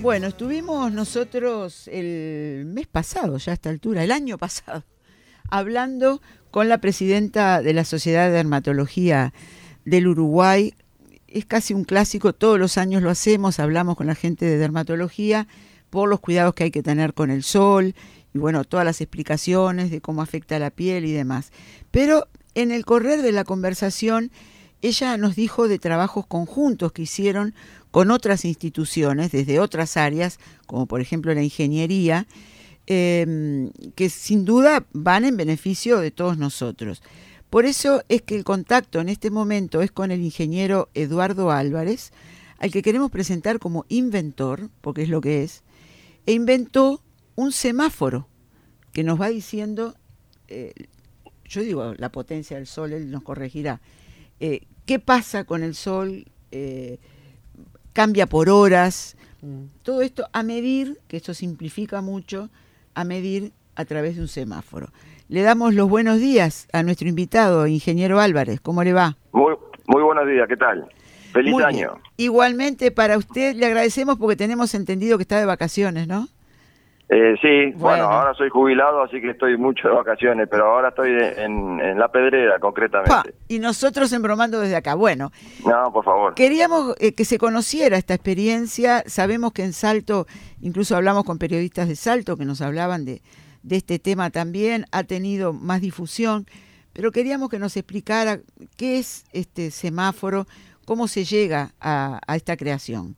Bueno, estuvimos nosotros el mes pasado, ya a esta altura, el año pasado, hablando con la presidenta de la Sociedad de Dermatología del Uruguay. Es casi un clásico, todos los años lo hacemos, hablamos con la gente de dermatología por los cuidados que hay que tener con el sol y bueno, todas las explicaciones de cómo afecta la piel y demás. Pero en el correr de la conversación, ella nos dijo de trabajos conjuntos que hicieron con otras instituciones, desde otras áreas, como por ejemplo la ingeniería, que sin duda van en beneficio de todos nosotros. Por eso es que el contacto en este momento es con el ingeniero Eduardo Álvarez, al que queremos presentar como inventor, porque es lo que es, e inventó un semáforo que nos va diciendo, yo digo la potencia del sol, él nos corregirá, qué pasa con el sol, cambia por horas, todo esto a medir, que esto simplifica mucho, a medir a través de un semáforo. Le damos los buenos días a nuestro invitado, ingeniero Álvarez. ¿Cómo le va? Muy buenos días, ¿qué tal? Feliz Muy año. Bien. Igualmente para usted, le agradecemos porque tenemos entendido que está de vacaciones, ¿no? Sí, bueno, ahora soy jubilado, así que estoy mucho de vacaciones, pero ahora estoy en La Pedrera, concretamente. Y nosotros embromando desde acá. Bueno, no, por favor. Queríamos que se conociera esta experiencia. Sabemos que en Salto, incluso hablamos con periodistas de Salto que nos hablaban de este tema también, ha tenido más difusión, pero queríamos que nos explicara qué es este semáforo, cómo se llega a esta creación.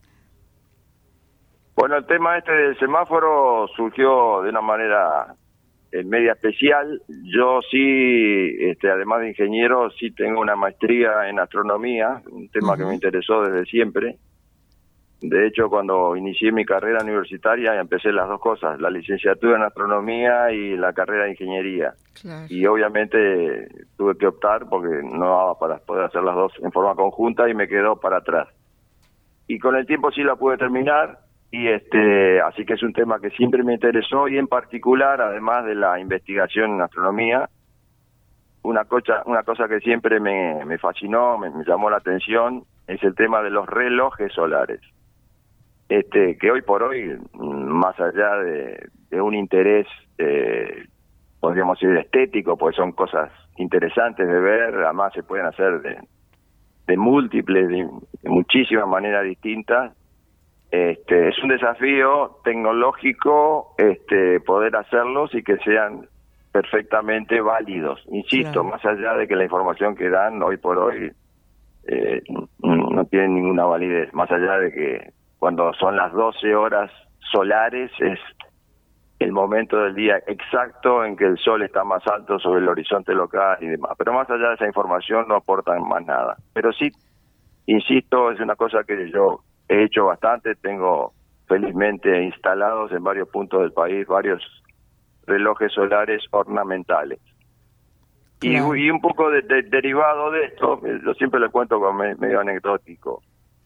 Bueno, el tema del semáforo surgió de una manera media especial. Yo sí, además de ingeniero, sí tengo una maestría en astronomía, un tema que me interesó desde siempre. De hecho, cuando inicié mi carrera universitaria, empecé las dos cosas, la licenciatura en astronomía y la carrera de ingeniería. Claro. Y obviamente tuve que optar porque no daba para poder hacer las dos en forma conjunta y me quedó para atrás. Y con el tiempo sí la pude terminar. Y así que es un tema que siempre me interesó, y en particular, además de la investigación en astronomía, una cosa que siempre me fascinó, me llamó la atención, es el tema de los relojes solares. Que hoy por hoy, más allá de un interés, podríamos decir, estético, pues son cosas interesantes de ver, además se pueden hacer de múltiples, de muchísimas maneras distintas. Es un desafío tecnológico poder hacerlos y que sean perfectamente válidos. Insisto, claro. Más allá de que la información que dan hoy por hoy no tiene ninguna validez, más allá de que cuando son las 12 horas solares es el momento del día exacto en que el sol está más alto sobre el horizonte local y demás. Pero más allá de esa información no aportan más nada. Pero sí, insisto, es una cosa que yo he hecho bastante, tengo felizmente instalados en varios puntos del país varios relojes solares ornamentales. Claro. Y un poco derivado de esto, yo siempre lo cuento como medio anecdótico.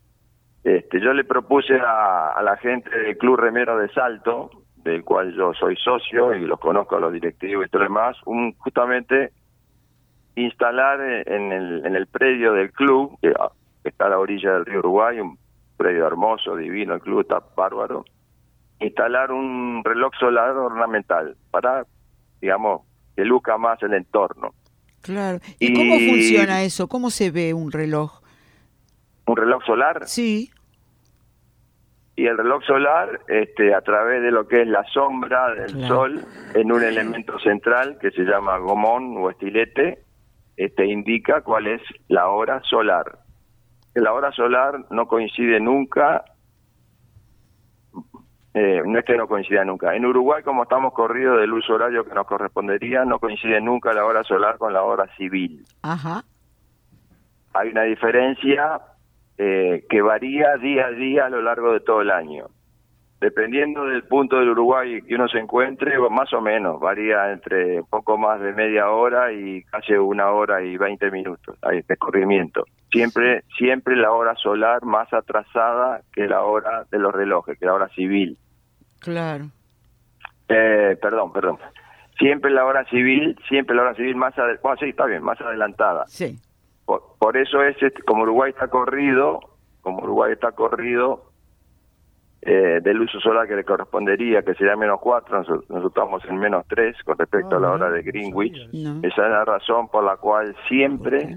Yo le propuse a la gente del Club Remero de Salto, del cual yo soy socio y los conozco a los directivos y todo lo demás, justamente instalar en el predio del club, que está a la orilla del río Uruguay, un predio hermoso, divino, el club está bárbaro, instalar un reloj solar ornamental para, digamos, que luzca más el entorno. Claro. ¿Y cómo funciona eso? ¿Cómo se ve un reloj? ¿Un reloj solar? Sí. Y el reloj solar, a través de lo que es la sombra del sol, en un elemento central que se llama gomón o estilete, indica cuál es la hora solar. La hora solar no coincide nunca, no es que no coincida nunca. En Uruguay, como estamos corridos del uso horario que nos correspondería, no coincide nunca la hora solar con la hora civil. Ajá. Hay una diferencia que varía día a día a lo largo de todo el año. Dependiendo del punto del Uruguay que uno se encuentre, más o menos, varía entre poco más de media hora y casi 1 hora y 20 minutos. Hay descorrimiento. Siempre la hora solar más atrasada que la hora de los relojes, que la hora civil. Claro. Perdón. Siempre la hora civil más más adelantada. Sí. Por eso como Uruguay está corrido, del uso solar que le correspondería, que sería -4, nosotros estamos en -3 con respecto a la hora de Greenwich. No. Esa es la razón por la cual siempre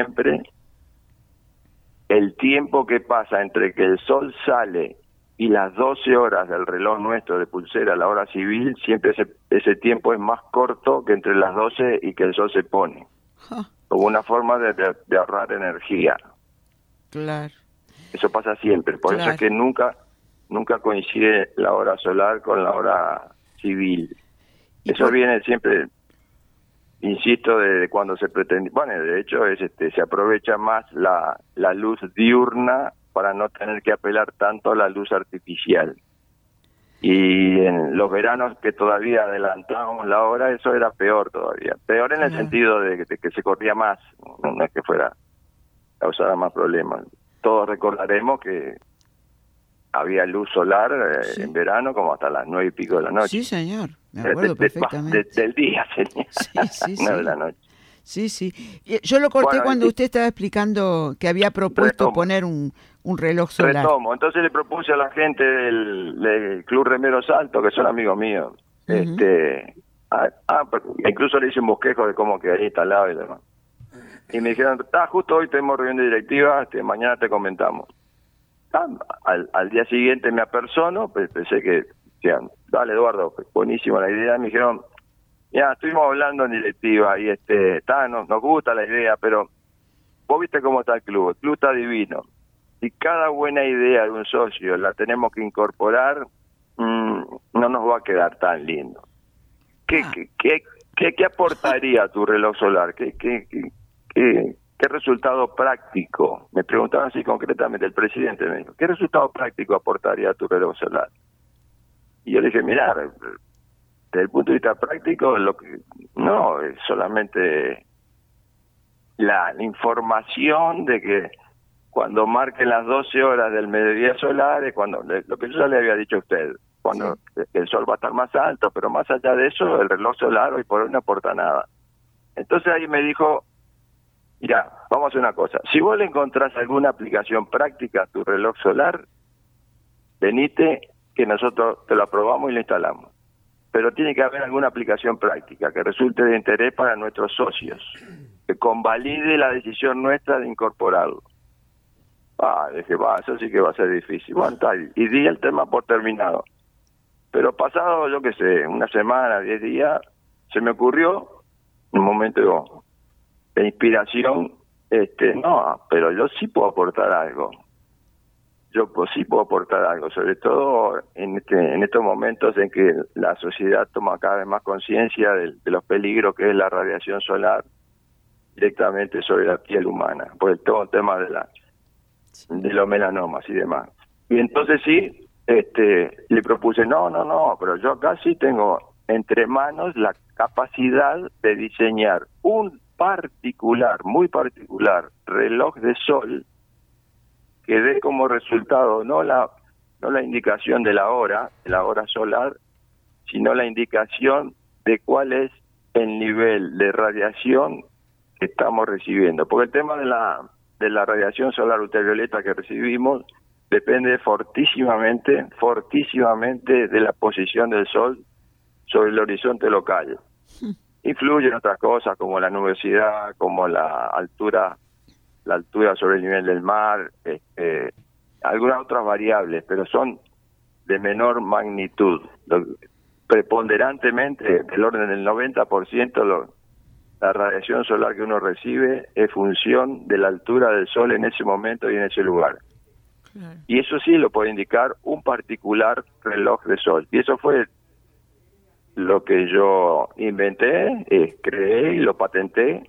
el tiempo que pasa entre que el sol sale y las 12 horas del reloj nuestro de pulsera, la hora civil, siempre ese tiempo es más corto que entre las 12 y que el sol se pone. Como una forma de ahorrar energía. Claro. Eso pasa siempre, por eso es que nunca coincide la hora solar con la hora civil. Eso viene siempre, insisto, de cuando se pretende, bueno, de hecho se aprovecha más la luz diurna para no tener que apelar tanto a la luz artificial. Y en los veranos que todavía adelantábamos la hora, eso era peor todavía. Peor en el sentido de que se corría más, no es que causara más problemas. Todos recordaremos que había luz solar en verano como hasta las 9 y pico de la noche. Sí, señor, me acuerdo perfectamente. Del día, señor. No de la noche. Sí, sí. Yo lo corté cuando usted estaba explicando que había propuesto poner un reloj solar. Retomo. Entonces le propuse a la gente del Club Remeros Alto, que son amigos míos, incluso le hice un bosquejo de cómo quedaría instalado y demás. Y me dijeron, justo hoy tenemos reunión de directiva, mañana te comentamos. Al día siguiente me apersono, pensé que, dale Eduardo, buenísima la idea. Me dijeron, ya, estuvimos hablando en directiva y nos gusta la idea, pero vos viste cómo está el club está divino. Si cada buena idea de un socio la tenemos que incorporar, no nos va a quedar tan lindo. ¿Qué aportaría tu reloj solar? ¿Qué resultado práctico? Me preguntaban así concretamente, el presidente me dijo, ¿qué resultado práctico aportaría tu reloj solar? Y yo le dije, mirá, desde el punto de vista práctico, no es solamente la información de que cuando marquen las 12 horas del mediodía solar es cuando, lo que yo ya le había dicho a usted, cuando el sol va a estar más alto, pero más allá de eso, el reloj solar hoy por hoy no aporta nada. Entonces ahí me dijo, mira, vamos a hacer una cosa, si vos le encontrás alguna aplicación práctica a tu reloj solar, venite que nosotros te lo aprobamos y lo instalamos. Pero tiene que haber alguna aplicación práctica que resulte de interés para nuestros socios, que convalide la decisión nuestra de incorporarlo. Dije, eso sí que va a ser difícil. Bueno, y di el tema por terminado. Pero pasado, yo qué sé, una semana, 10 días, se me ocurrió, un momento de inspiración, pero yo sí puedo aportar algo. Sí puedo aportar algo, sobre todo en estos momentos en que la sociedad toma cada vez más conciencia de los peligros que es la radiación solar directamente sobre la piel humana, por todo el tema de los melanomas y demás. Y entonces le propuse, no, pero yo acá sí tengo entre manos la capacidad de diseñar un muy particular reloj de sol que dé como resultado no la indicación de la hora solar, sino la indicación de cuál es el nivel de radiación que estamos recibiendo. Porque el tema de la radiación solar ultravioleta que recibimos depende fortísimamente de la posición del sol sobre el horizonte local. Influyen otras cosas como la nubosidad, como la altura sobre el nivel del mar, algunas otras variables, pero son de menor magnitud. Preponderantemente, del orden del 90%, la radiación solar que uno recibe es función de la altura del sol en ese momento y en ese lugar. Claro. Y eso sí lo puede indicar un particular reloj de sol. Y eso fue lo que yo inventé, creé y lo patenté.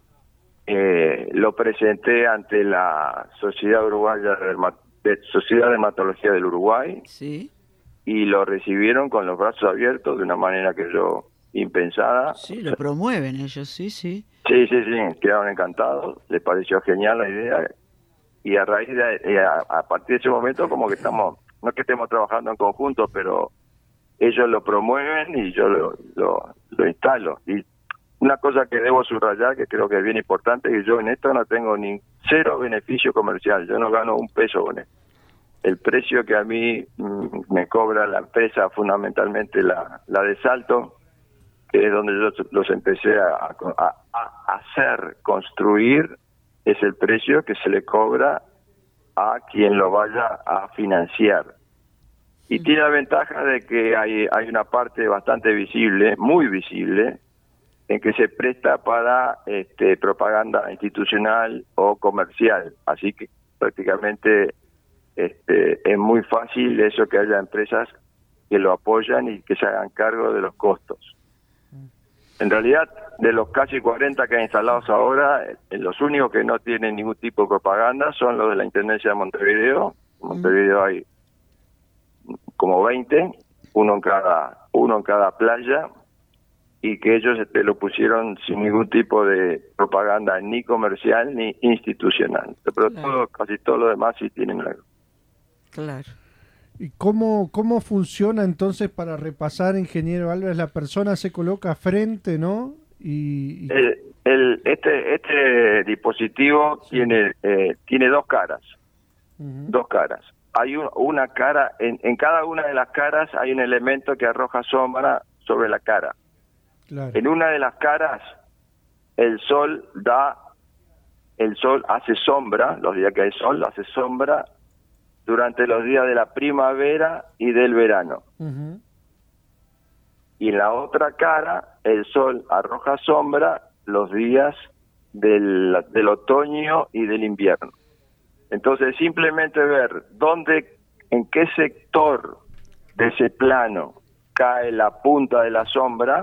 Lo presenté ante la Sociedad Uruguaya Sociedad de Dermatología del Uruguay, y lo recibieron con los brazos abiertos de una manera que yo impensada. Sí, lo promueven ellos, sí. Sí, quedaron encantados, les pareció genial la idea, y a raíz a partir de ese momento como que no es que estemos trabajando en conjunto, pero ellos lo promueven y yo lo instalo. Y una cosa que debo subrayar, que creo que es bien importante, que yo en esto no tengo ni cero beneficio comercial, yo no gano un peso con esto. el precio que a mí me cobra la empresa, fundamentalmente la de Salto, que es donde yo los empecé a hacer construir, es el precio que se le cobra a quien lo vaya a financiar. Y tiene la ventaja de que hay una parte bastante visible, muy visible, en que se presta para propaganda institucional o comercial. Así que prácticamente es muy fácil eso, que haya empresas que lo apoyan y que se hagan cargo de los costos. En realidad, de los casi 40 que hay instalados ahora, los únicos que no tienen ningún tipo de propaganda son los de la Intendencia de Montevideo. En Montevideo hay como 20, uno en cada playa, y que ellos lo pusieron sin ningún tipo de propaganda, ni comercial ni institucional. Pero Claro. casi todo lo demás sí tienen algo. Claro. ¿Y cómo funciona entonces, para repasar, ingeniero Álvarez? La persona se coloca frente, ¿no? Este dispositivo tiene dos caras. Dos caras. Hay una cara, en cada una de las caras hay un elemento que arroja sombra sobre la cara. Claro. En una de las caras, el sol hace sombra, los días que hay sol, hace sombra durante los días de la primavera y del verano. Y en la otra cara, el sol arroja sombra los días del otoño y del invierno. Entonces, simplemente ver en qué sector de ese plano cae la punta de la sombra,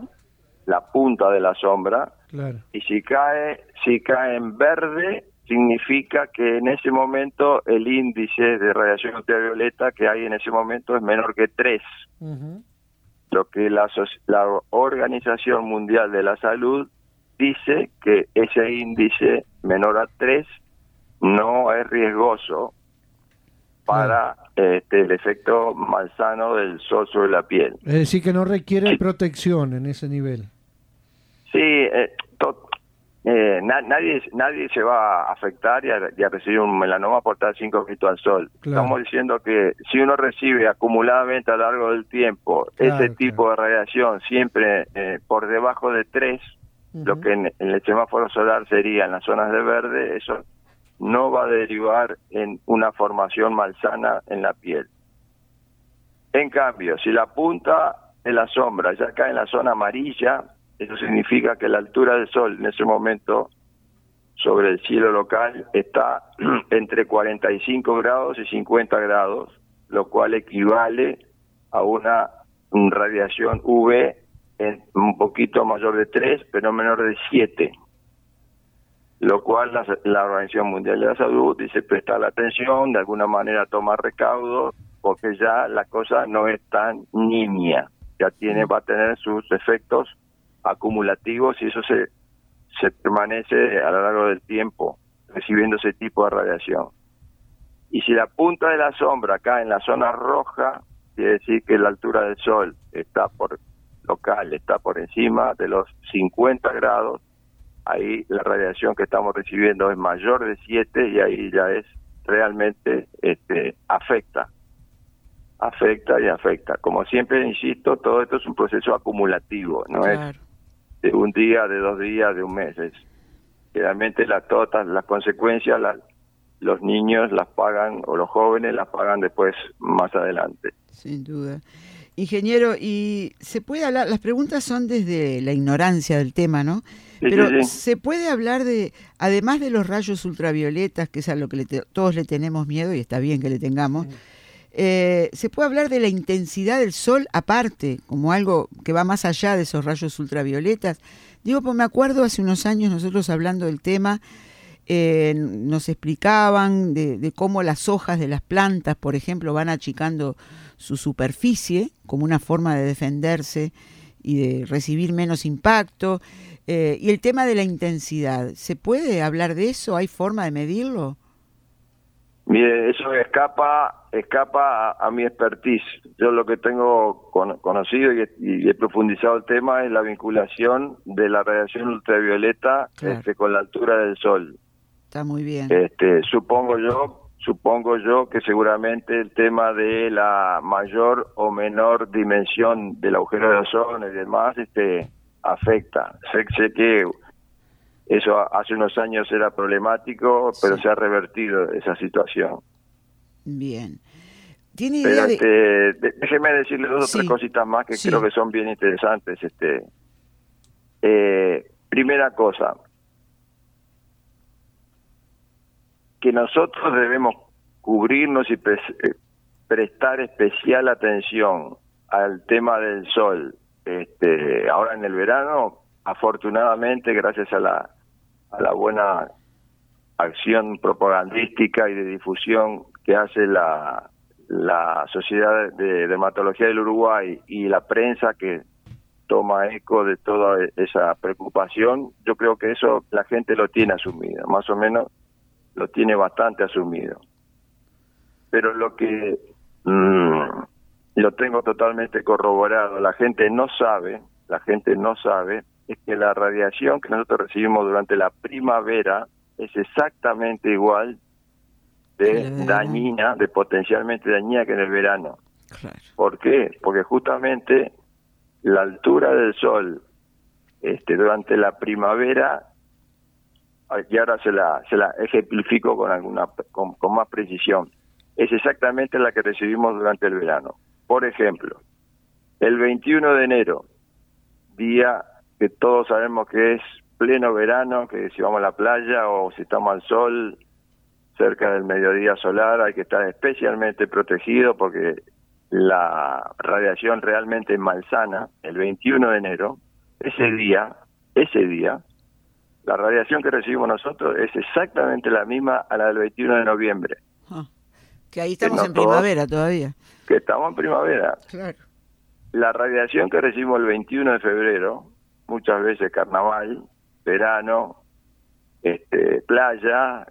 Claro. y si cae en verde, significa que en ese momento el índice de radiación ultravioleta que hay en ese momento es menor que 3. Lo que la Organización Mundial de la Salud dice que ese índice menor a 3 no es riesgoso para el efecto malsano del sol sobre la piel. Es decir, que no requiere protección en ese nivel. Sí, nadie se va a afectar y a recibir un melanoma por estar 5 minutos al sol. Claro. Estamos diciendo que si uno recibe acumuladamente a lo largo del tiempo ese tipo de radiación siempre por debajo de 3, lo que en el semáforo solar sería en las zonas de verde, eso no va a derivar en una formación malsana en la piel. En cambio, si la punta de la sombra ya cae en la zona amarilla, eso significa que la altura del sol en ese momento sobre el cielo local está entre 45 grados y 50 grados, lo cual equivale a una radiación UV un poquito mayor de 3, pero menor de 7. Lo cual la Organización Mundial de la Salud dice prestar la atención, de alguna manera tomar recaudo, porque ya la cosa no es tan nimia, ya va a tener sus efectos acumulativos y eso se permanece a lo largo del tiempo recibiendo ese tipo de radiación. Y si la punta de la sombra cae en la zona roja, quiere decir que la altura del sol está por encima de los 50 grados, ahí la radiación que estamos recibiendo es mayor de 7 y ahí ya es realmente afecta. Como siempre insisto, todo esto es un proceso acumulativo, no es de un día, de 2 días, de un mes. Realmente todas las consecuencias los niños las pagan, o los jóvenes las pagan después, más adelante. Sin duda. Ingeniero, y se puede hablar, las preguntas son desde la ignorancia del tema, ¿no? Sí, Pero sí. se puede hablar además de los rayos ultravioletas, que es a lo que todos le tenemos miedo, y está bien que le tengamos, se puede hablar de la intensidad del sol aparte, como algo que va más allá de esos rayos ultravioletas. Digo, pues me acuerdo hace unos años nosotros hablando del tema, nos explicaban de cómo las hojas de las plantas, por ejemplo, van achicando su superficie como una forma de defenderse y de recibir menos impacto. Y el tema de la intensidad, ¿se puede hablar de eso? ¿Hay forma de medirlo? Mire, eso escapa a mi expertise. Yo lo que tengo conocido y he profundizado el tema es la vinculación de la radiación ultravioleta con la altura del sol. Está muy bien. Supongo yo supongo yo que seguramente el tema de la mayor o menor dimensión del agujero de ozono y demás afecta. Sé que eso hace unos años era problemático, pero Sí. se ha revertido esa situación. Bien. ¿Tiene Pero idea de...? déjeme decirle dos o tres Sí, cositas más que creo sí, que son bien interesantes. Primera cosa, que nosotros debemos cubrirnos y prestar especial atención al tema del sol. Ahora en el verano, afortunadamente, gracias a la buena acción propagandística y de difusión que hace la Sociedad de Dermatología del Uruguay y la prensa que toma eco de toda esa preocupación, yo creo que eso la gente lo tiene asumido, más o menos lo tiene bastante asumido. Pero lo que lo tengo totalmente corroborado, la gente no sabe, es que la radiación que nosotros recibimos durante la primavera es exactamente igual de dañina, de potencialmente dañina que en el verano. Claro. ¿Por qué? Porque justamente la altura del sol durante la primavera, y ahora se la ejemplifico con más precisión, es exactamente la que recibimos durante el verano. Por ejemplo, el 21 de enero, día que todos sabemos que es pleno verano, que si vamos a la playa o si estamos al sol, cerca del mediodía solar, hay que estar especialmente protegido porque la radiación realmente es malsana. El 21 de enero, ese día, la radiación que recibimos nosotros es exactamente la misma a la del 21 de noviembre. Que ahí estamos en primavera todavía. Que estamos en primavera. Claro. La radiación que recibimos el 21 de febrero, muchas veces carnaval, verano, playa,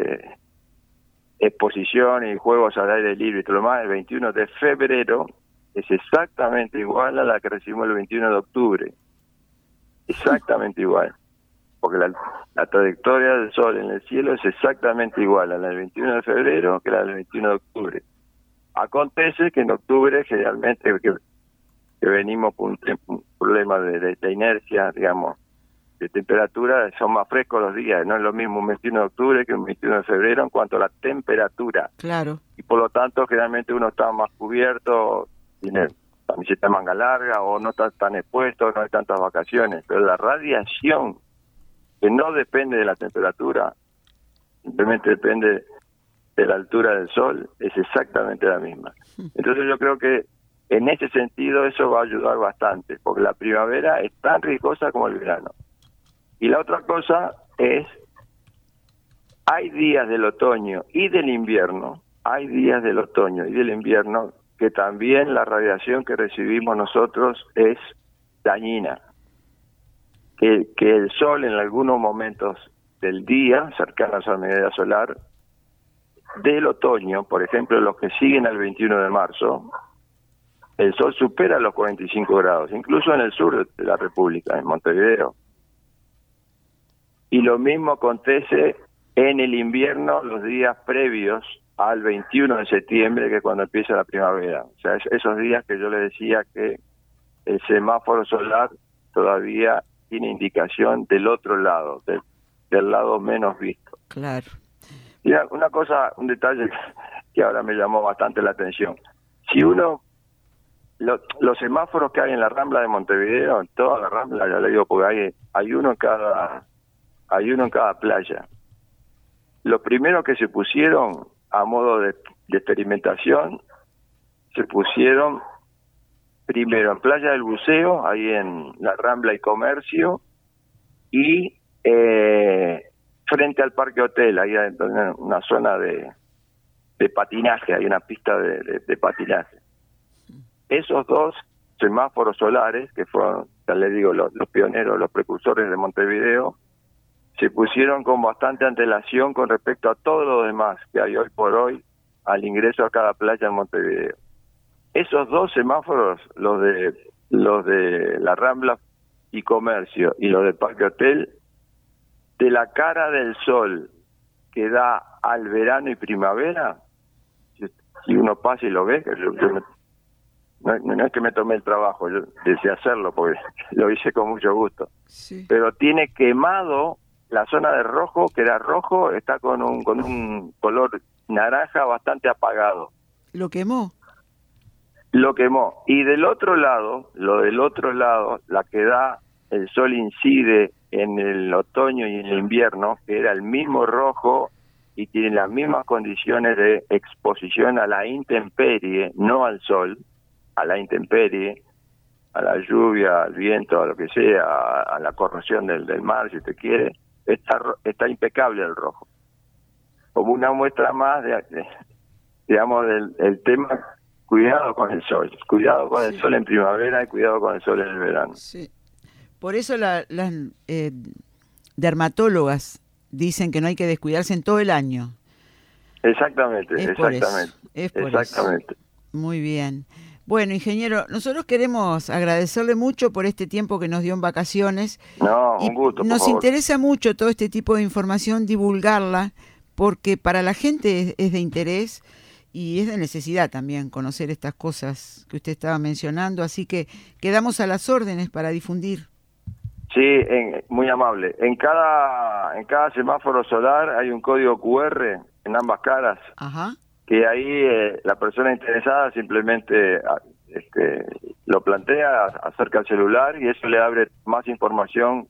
exposición y juegos al aire libre y todo lo más, el 21 de febrero es exactamente igual a la que recibimos el 21 de octubre. Exactamente igual. Porque la trayectoria del sol en el cielo es exactamente igual a la del 21 de febrero que la del 21 de octubre. Acontece que en octubre generalmente que venimos por un problema de inercia, digamos, de temperatura, son más frescos los días. No es lo mismo un 21 de octubre que un 21 de febrero en cuanto a la temperatura. Claro. Y por lo tanto, generalmente uno está más cubierto, tiene camiseta de manga larga o no está tan expuesto, no hay tantas vacaciones. Pero la radiación, que no depende de la temperatura, simplemente depende de la altura del sol, es exactamente la misma. Entonces yo creo que en ese sentido eso va a ayudar bastante, porque la primavera es tan riesgosa como el verano. Y la otra cosa es, hay días del otoño y del invierno, que también la radiación que recibimos nosotros es dañina. Que el sol en algunos momentos del día, cercanos al mediodía solar, del otoño, por ejemplo, los que siguen al 21 de marzo, el sol supera los 45 grados, incluso en el sur de la República, en Montevideo. Y lo mismo acontece en el invierno, los días previos al 21 de septiembre, que es cuando empieza la primavera. O sea, esos días que yo le decía que el semáforo solar todavía tiene indicación del otro lado, del lado menos visto. Claro. Y una cosa, un detalle que ahora me llamó bastante la atención. Si uno, los semáforos que hay en la Rambla de Montevideo, en toda la Rambla, ya le digo, porque hay uno en cada playa. Lo primero que se pusieron a modo de experimentación, se pusieron primero en Playa del Buceo, ahí en la Rambla y Comercio, y frente al Parque Hotel, ahí en una zona de patinaje, hay una pista de patinaje. Esos dos semáforos solares, que fueron, ya les digo, los pioneros, los precursores de Montevideo, se pusieron con bastante antelación con respecto a todo lo demás que hay hoy por hoy al ingreso a cada playa en Montevideo. Esos dos semáforos, los de la Rambla y Comercio y los del Parque Hotel, de la cara del sol que da al verano y primavera, si uno pasa y lo ve, no es que me tomé el trabajo, yo deseé hacerlo porque lo hice con mucho gusto. Sí. Pero tiene quemado la zona de rojo, que era rojo, está con un color naranja bastante apagado. ¿Lo quemó? Lo quemó. Y del otro lado, la que da, el sol incide en el otoño y en el invierno, que era el mismo rojo y tiene las mismas condiciones de exposición a la intemperie, no al sol, a la intemperie, a la lluvia, al viento, a lo que sea, a la corrosión del mar, si usted quiere, está impecable el rojo. Como una muestra más digamos, del tema, cuidado con el sol. Cuidado con el sol en primavera y cuidado con el sol en el verano. Sí. Por eso las dermatólogas dicen que no hay que descuidarse en todo el año. Exactamente, Es por eso. Muy bien. Bueno, ingeniero, nosotros queremos agradecerle mucho por este tiempo que nos dio en vacaciones. No, un gusto. Nos interesa mucho todo este tipo de información, divulgarla, porque para la gente es de interés y es de necesidad también conocer estas cosas que usted estaba mencionando, así que quedamos a las órdenes para difundir. Sí, muy amable. En cada semáforo solar hay un código QR en ambas caras. Ajá. Que ahí la persona interesada simplemente lo plantea, acerca al celular y eso le abre más información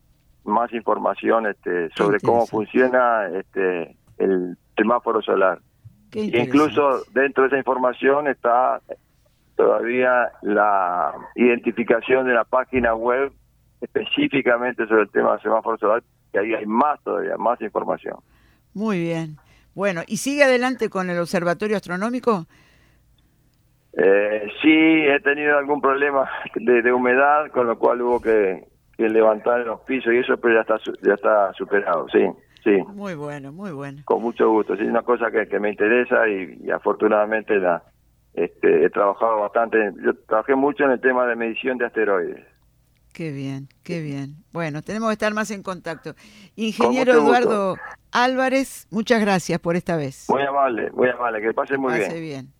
sobre cómo funciona el semáforo solar. Incluso dentro de esa información está todavía la identificación de la página web específicamente sobre el tema del semáforo solar, que ahí hay todavía más información. Muy bien. Bueno, ¿y sigue adelante con el observatorio astronómico? Sí, he tenido algún problema de humedad, con lo cual hubo que levantar los pisos y eso, pero ya está superado, sí. Muy bueno. Con mucho gusto, sí, es una cosa que me interesa y afortunadamente he trabajado bastante. Yo trabajé mucho en el tema de medición de asteroides. Qué bien. Bueno, tenemos que estar más en contacto. Ingeniero Eduardo Álvarez, muchas gracias por esta vez. Muy amable, que pase muy bien. Pase bien.